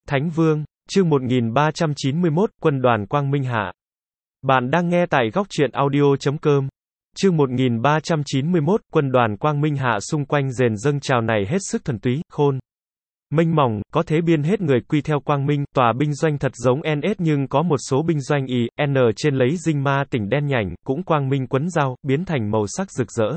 Thánh Vương, chương 1391, Quân đoàn Quang Minh Hạ. Bạn đang nghe tại góc truyện audio.com. Chương 1391, Quân đoàn Quang Minh Hạ. Xung quanh rền dâng trào này hết sức thuần túy, khôn, mênh mỏng, có thế biên hết người quy theo Quang Minh. Tòa binh doanh thật giống NS nhưng có một số binh doanh Y, N trên lấy dinh ma tỉnh đen nhảnh, cũng quang minh quấn dao, biến thành màu sắc rực rỡ.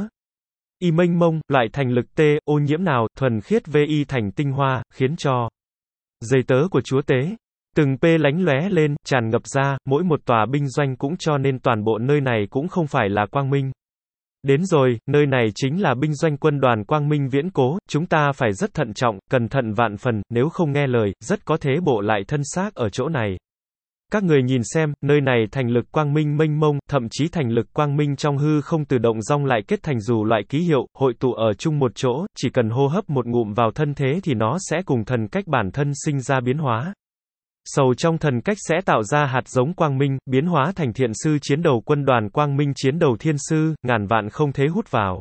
Y mênh mông, loại thành lực T, ô nhiễm nào, thuần khiết VI thành tinh hoa, khiến cho giày tớ của chúa tế từng P lánh lóe lên, tràn ngập ra, mỗi một tòa binh doanh cũng cho nên toàn bộ nơi này cũng không phải là quang minh. Đến rồi, nơi này chính là binh doanh quân đoàn Quang Minh viễn cố, chúng ta phải rất thận trọng, cẩn thận vạn phần, nếu không nghe lời, rất có thể bộ lại thân xác ở chỗ này. Các người nhìn xem, nơi này thành lực quang minh mênh mông, thậm chí thành lực quang minh trong hư không tự động dong lại kết thành dù loại ký hiệu, hội tụ ở chung một chỗ, chỉ cần hô hấp một ngụm vào thân thế thì nó sẽ cùng thần cách bản thân sinh ra biến hóa. Sầu trong thần cách sẽ tạo ra hạt giống quang minh, biến hóa thành thiện sư chiến đầu quân đoàn quang minh chiến đầu thiên sư, ngàn vạn không thế hút vào.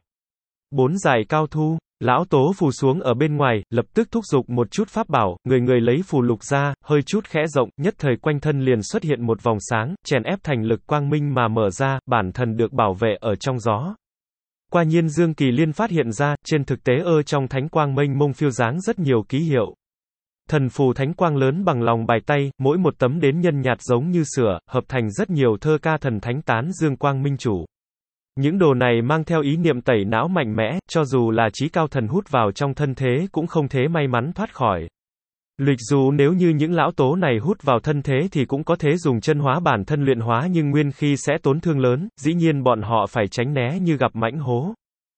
4 giải cao thu. Lão Tố phù xuống ở bên ngoài, lập tức thúc giục một chút pháp bảo, người lấy phù lục ra, hơi chút khẽ rộng, nhất thời quanh thân liền xuất hiện một vòng sáng, chèn ép thành lực quang minh mà mở ra, bản thân được bảo vệ ở trong gió. Quả nhiên Dương Kỳ Liên phát hiện ra, trên thực tế trong thánh quang mênh mông phiêu dáng rất nhiều ký hiệu. Thần phù thánh quang lớn bằng lòng bài tay, mỗi một tấm đến nhân nhạt giống như sửa, hợp thành rất nhiều thơ ca thần thánh tán dương quang minh chủ. Những đồ này mang theo ý niệm tẩy não mạnh mẽ, cho dù là trí cao thần hút vào trong thân thế cũng không thế may mắn thoát khỏi. Lịch dù nếu như những lão tố này hút vào thân thế thì cũng có thể dùng chân hóa bản thân luyện hóa nhưng nguyên khi sẽ tổn thương lớn, dĩ nhiên bọn họ phải tránh né như gặp mãnh hố.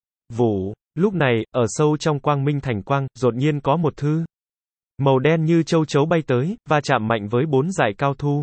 Vụ, lúc này, ở sâu trong quang minh thành quang, đột nhiên có một thư màu đen như châu chấu bay tới, va chạm mạnh với 4 giải cao thu.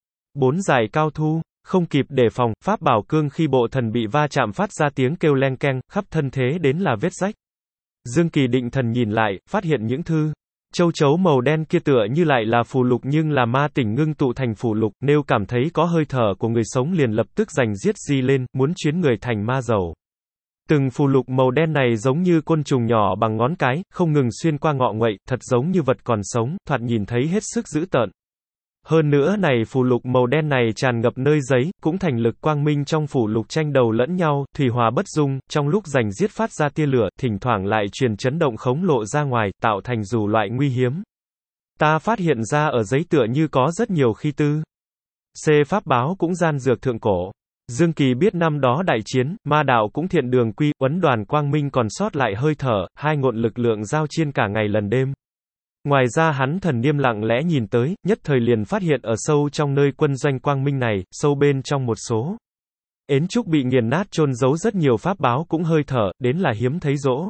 4 giải cao thu. Không kịp đề phòng, pháp bảo cương khi bộ thần bị va chạm phát ra tiếng kêu leng keng, khắp thân thế đến là vết rách. Dương Kỳ định thần nhìn lại, phát hiện những thư châu chấu màu đen kia tựa như lại là phù lục nhưng là ma tỉnh ngưng tụ thành phù lục, nếu cảm thấy có hơi thở của người sống liền lập tức giành giết di lên, muốn chuyến người thành ma dầu. Từng phù lục màu đen này giống như côn trùng nhỏ bằng ngón cái, không ngừng xuyên qua ngọ nguậy, thật giống như vật còn sống, thoạt nhìn thấy hết sức dữ tợn. Hơn nữa này phù lục màu đen này tràn ngập nơi giấy, cũng thành lực quang minh trong phù lục tranh đầu lẫn nhau, thủy hòa bất dung, trong lúc giành giết phát ra tia lửa, thỉnh thoảng lại truyền chấn động khống lộ ra ngoài, tạo thành dù loại nguy hiếm. Ta phát hiện ra ở giấy tựa như có rất nhiều khi tư. C pháp báo cũng gian dược thượng cổ. Dương Kỳ biết năm đó đại chiến, ma đạo cũng thiện đường quy, uấn đoàn quang minh còn sót lại hơi thở, hai ngọn lực lượng giao chiến cả ngày lần đêm. Ngoài ra hắn thần niêm lặng lẽ nhìn tới, nhất thời liền phát hiện ở sâu trong nơi quân doanh quang minh này, sâu bên trong một số ến trúc bị nghiền nát chôn giấu rất nhiều pháp báo cũng hơi thở, đến là hiếm thấy dỗ.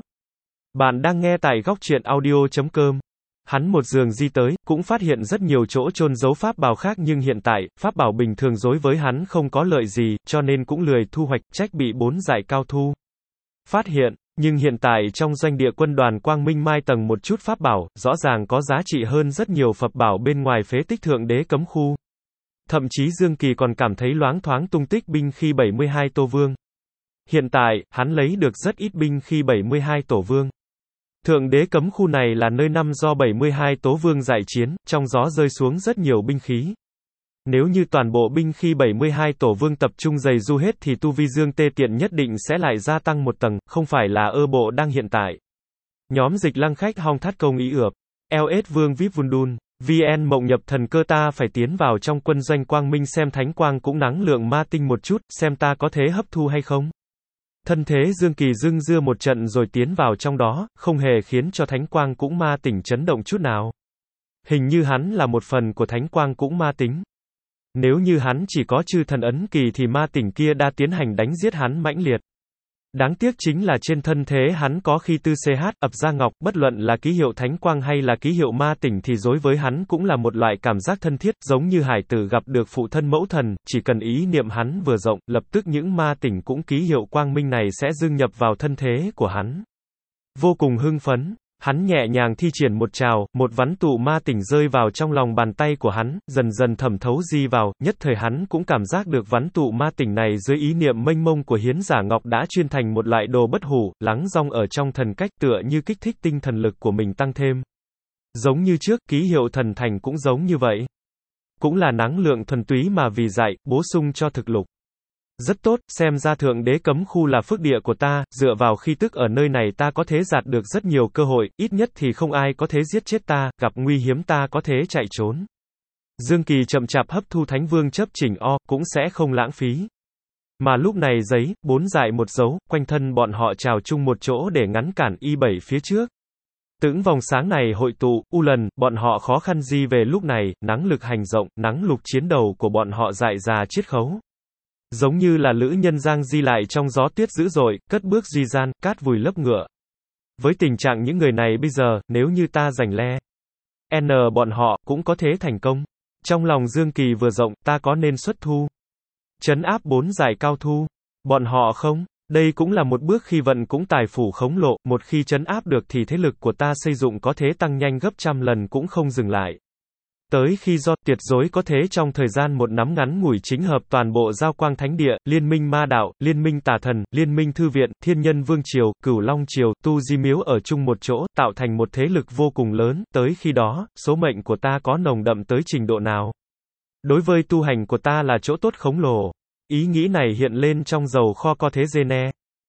Bạn đang nghe tại góc truyện audio.com. Hắn một giường di tới, cũng phát hiện rất nhiều chỗ chôn giấu pháp bảo khác nhưng hiện tại, pháp bảo bình thường đối với hắn không có lợi gì, cho nên cũng lười thu hoạch, trách bị 4 giải cao thu phát hiện. Nhưng hiện tại trong doanh địa quân đoàn Quang Minh mai tầng một chút pháp bảo, rõ ràng có giá trị hơn rất nhiều Phật bảo bên ngoài phế tích thượng đế cấm khu. Thậm chí Dương Kỳ còn cảm thấy loáng thoáng tung tích binh khí 72 Tô Vương. Hiện tại, hắn lấy được rất ít binh khí 72 Tổ Vương. Thượng đế cấm khu này là nơi năm do 72 Tố Vương giải chiến, trong gió rơi xuống rất nhiều binh khí. Nếu như toàn bộ binh khí 72 Tổ Vương tập trung dày du hết thì tu vi Dương Tê Tiện nhất định sẽ lại gia tăng một tầng, không phải là bộ đang hiện tại. Nhóm dịch lăng khách hong thắt công ý ượp. LS Vương VIP Vundun. VN Mộng nhập thần cơ ta phải tiến vào trong quân doanh quang minh xem thánh quang cũng năng lượng ma tinh một chút, xem ta có thể hấp thu hay không. Thân thế Dương Kỳ dưng dưa một trận rồi tiến vào trong đó, không hề khiến cho thánh quang cũng ma tỉnh chấn động chút nào. Hình như hắn là một phần của thánh quang cũng ma tính. Nếu như hắn chỉ có chư thần ấn kỳ thì ma tỉnh kia đã tiến hành đánh giết hắn mãnh liệt. Đáng tiếc chính là trên thân thế hắn có khi tư CH ập ra ngọc, bất luận là ký hiệu thánh quang hay là ký hiệu ma tỉnh thì đối với hắn cũng là một loại cảm giác thân thiết, giống như hải tử gặp được phụ thân mẫu thần, chỉ cần ý niệm hắn vừa rộng, lập tức những ma tỉnh cũng ký hiệu quang minh này sẽ dưng nhập vào thân thế của hắn. Vô cùng hưng phấn. Hắn nhẹ nhàng thi triển một trào, một vắn tụ ma tỉnh rơi vào trong lòng bàn tay của hắn, dần dần thẩm thấu di vào, nhất thời hắn cũng cảm giác được vắn tụ ma tỉnh này dưới ý niệm mênh mông của hiến giả ngọc đã chuyên thành một loại đồ bất hủ, lắng rong ở trong thần cách tựa như kích thích tinh thần lực của mình tăng thêm. Giống như trước, ký hiệu thần thành cũng giống như vậy. Cũng là năng lượng thuần túy mà vì dạy, bổ sung cho thực lục. Rất tốt, xem ra thượng đế cấm khu là phước địa của ta, dựa vào khí tức ở nơi này ta có thể gặt được rất nhiều cơ hội, ít nhất thì không ai có thể giết chết ta, gặp nguy hiểm ta có thể chạy trốn. Dương Kỳ chậm chạp hấp thu Thánh Vương chấp chỉnh cũng sẽ không lãng phí. Mà lúc này giấy, 4 dại một dấu, quanh thân bọn họ trào chung một chỗ để ngăn cản Y7 phía trước. Từng vòng sáng này hội tụ, lần, bọn họ khó khăn gì về lúc này, nắng lực hành rộng, nắng lục chiến đầu của bọn họ dại ra chiết khấu. Giống như là lữ nhân giang di lại trong gió tuyết dữ dội, cất bước di gian, cát vùi lấp ngựa. Với tình trạng những người này bây giờ, nếu như ta giành le bọn họ, cũng có thể thành công. Trong lòng Dương Kỳ vừa rộng, ta có nên xuất thu. Trấn áp 4 giải cao thu. Bọn họ không. Đây cũng là một bước khi vận cũng tài phủ khống lộ, một khi trấn áp được thì thế lực của ta xây dựng có thể tăng nhanh gấp trăm lần cũng không dừng lại. Tới khi do tiệt dối có thế trong thời gian một nắm ngắn ngủi chính hợp toàn bộ giao quang thánh địa, liên minh ma đạo, liên minh tà thần, liên minh thư viện, thiên nhân vương triều, cửu long triều, tu di miếu ở chung một chỗ, tạo thành một thế lực vô cùng lớn, tới khi đó, số mệnh của ta có nồng đậm tới trình độ nào? Đối với tu hành của ta là chỗ tốt khổng lồ. Ý nghĩ này hiện lên trong dầu kho có thế Gene.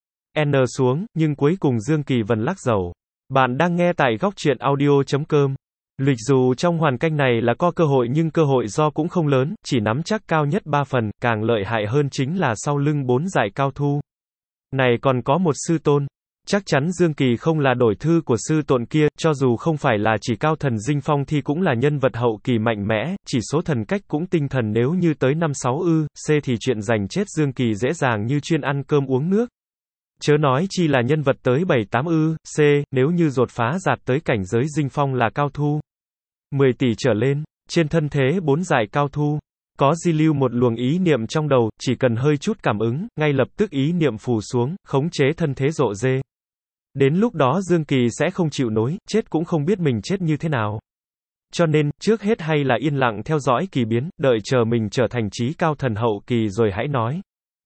Xuống, nhưng cuối cùng Dương Kỳ vẫn lắc dầu. Bạn đang nghe tại góc truyện audio.com. Lịch dù trong hoàn cảnh này là có cơ hội nhưng cơ hội do cũng không lớn, chỉ nắm chắc cao nhất 3 phần, càng lợi hại hơn chính là sau lưng 4 giải cao thu. Này còn có một sư tôn. Chắc chắn Dương Kỳ không là đổi thư của sư tôn kia, cho dù không phải là chỉ cao thần dinh phong thì cũng là nhân vật hậu kỳ mạnh mẽ, chỉ số thần cách cũng tinh thần nếu như tới 5-6 C thì chuyện giành chết Dương Kỳ dễ dàng như chuyên ăn cơm uống nước. Chớ nói chi là nhân vật tới 7-8 C, nếu như đột phá đạt tới cảnh giới dinh phong là cao thu 10 tỷ trở lên, trên thân thế 4 giải cao thu. Có di lưu một luồng ý niệm trong đầu, chỉ cần hơi chút cảm ứng, ngay lập tức ý niệm phù xuống, khống chế thân thế rộ rê. Đến lúc đó Dương Kỳ sẽ không chịu nổi, chết cũng không biết mình chết như thế nào. Cho nên, trước hết hay là yên lặng theo dõi kỳ biến, đợi chờ mình trở thành trí cao thần hậu kỳ rồi hãy nói.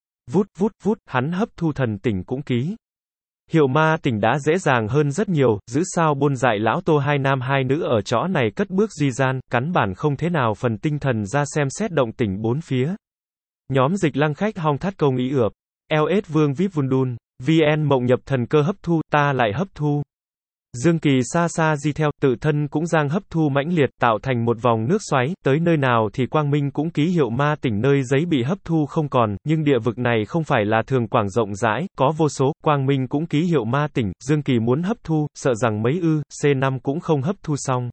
Vút, hắn hấp thu thần tỉnh cũng ký. Hiệu ma tỉnh đã dễ dàng hơn rất nhiều, giữ sao buôn dại lão tô 2 nam 2 nữ ở chỗ này cất bước di gian, cắn bản không thế nào phần tinh thần ra xem xét động tỉnh bốn phía. Nhóm dịch lăng khách hong thắt công ý ượp. LS Vương Vip Vundun, VN mộng nhập thần cơ hấp thu, ta lại hấp thu. Dương Kỳ xa xa di theo, tự thân cũng giang hấp thu mãnh liệt, tạo thành một vòng nước xoáy, tới nơi nào thì quang minh cũng ký hiệu ma tỉnh nơi giấy bị hấp thu không còn, nhưng địa vực này không phải là thường quảng rộng rãi, có vô số, quang minh cũng ký hiệu ma tỉnh, Dương Kỳ muốn hấp thu, sợ rằng mấy C5 cũng không hấp thu xong.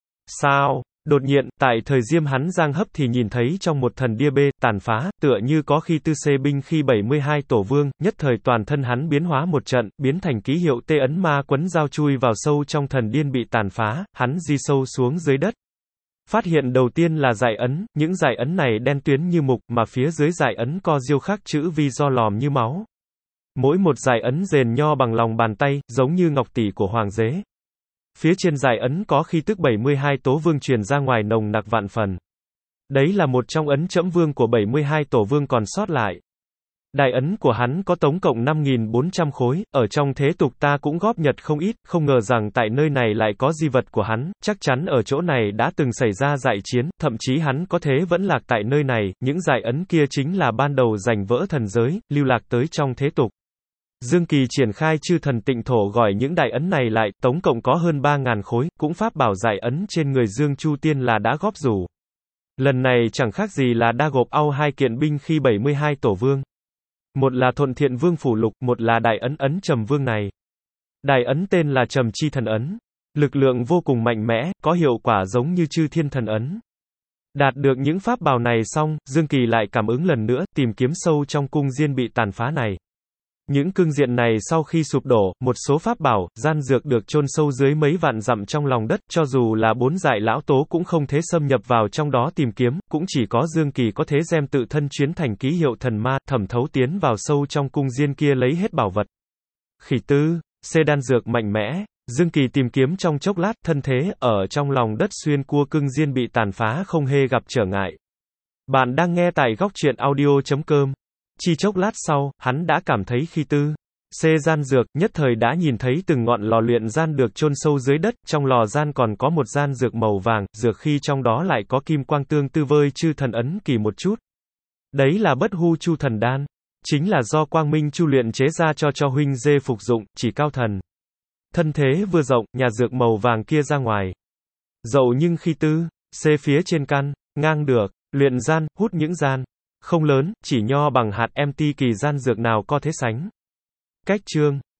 Sao? Đột nhiên, tại thời diêm hắn giang hấp thì nhìn thấy trong một thần đia bê, tàn phá, tựa như có khi tư C binh khi 72 tổ vương, nhất thời toàn thân hắn biến hóa một trận, biến thành ký hiệu tê ấn ma quấn dao chui vào sâu trong thần điên bị tàn phá, hắn di sâu xuống dưới đất. Phát hiện đầu tiên là dải ấn, những dải ấn này đen tuyến như mục, mà phía dưới dải ấn có diêu khắc chữ vi do lòm như máu. Mỗi một dải ấn rền nho bằng lòng bàn tay, giống như ngọc tỷ của hoàng đế. Phía trên dải ấn có khi tức 72 tố vương truyền ra ngoài nồng nặc vạn phần. Đấy là một trong ấn trẫm vương của 72 tổ vương còn sót lại. Đại ấn của hắn có tổng cộng 5.400 khối, ở trong thế tục ta cũng góp nhặt không ít, không ngờ rằng tại nơi này lại có di vật của hắn, chắc chắn ở chỗ này đã từng xảy ra dại chiến, thậm chí hắn có thế vẫn lạc tại nơi này, những dải ấn kia chính là ban đầu giành vỡ thần giới, lưu lạc tới trong thế tục. Dương Kỳ triển khai chư thần tịnh thổ gọi những đại ấn này lại, tổng cộng có hơn 3.000 khối, cũng pháp bảo giải ấn trên người Dương Chu Tiên là đã góp rủ. Lần này chẳng khác gì là đa gộp au 2 kiện binh khi 72 tổ vương. Một là thuận thiện vương phủ lục, một là đại ấn ấn trầm vương này. Đại ấn tên là trầm chi thần ấn. Lực lượng vô cùng mạnh mẽ, có hiệu quả giống như chư thiên thần ấn. Đạt được những pháp bảo này xong, Dương Kỳ lại cảm ứng lần nữa, tìm kiếm sâu trong cung diên bị tàn phá này. Những cương diện này sau khi sụp đổ, một số pháp bảo, gian dược được chôn sâu dưới mấy vạn dặm trong lòng đất, cho dù là 4 dại lão tố cũng không thể xâm nhập vào trong đó tìm kiếm, cũng chỉ có Dương Kỳ có thể đem tự thân chuyến thành ký hiệu thần ma, thẩm thấu tiến vào sâu trong cung diên kia lấy hết bảo vật. Khỉ tư, đan dược mạnh mẽ, Dương Kỳ tìm kiếm trong chốc lát, thân thế, ở trong lòng đất xuyên cua cương diên bị tàn phá không hề gặp trở ngại. Bạn đang nghe tại góc truyện audio.com. Chỉ chốc lát sau, hắn đã cảm thấy khi tư. C. Gian dược, nhất thời đã nhìn thấy từng ngọn lò luyện gian được chôn sâu dưới đất, trong lò gian còn có một gian dược màu vàng, dược khi trong đó lại có kim quang tương tư vơi chư thần ấn kỳ một chút. Đấy là bất hu chu thần đan. Chính là do Quang Minh Chu luyện chế ra cho huynh dê phục dụng, chỉ cao thần. Thân thế vừa rộng, nhà dược màu vàng kia ra ngoài. Dậu nhưng khi tư, C. Phía trên căn, ngang được, luyện gian, hút những gian. Không lớn, chỉ nho bằng hạt mt kỳ gian dược nào có thế sánh. Cách chương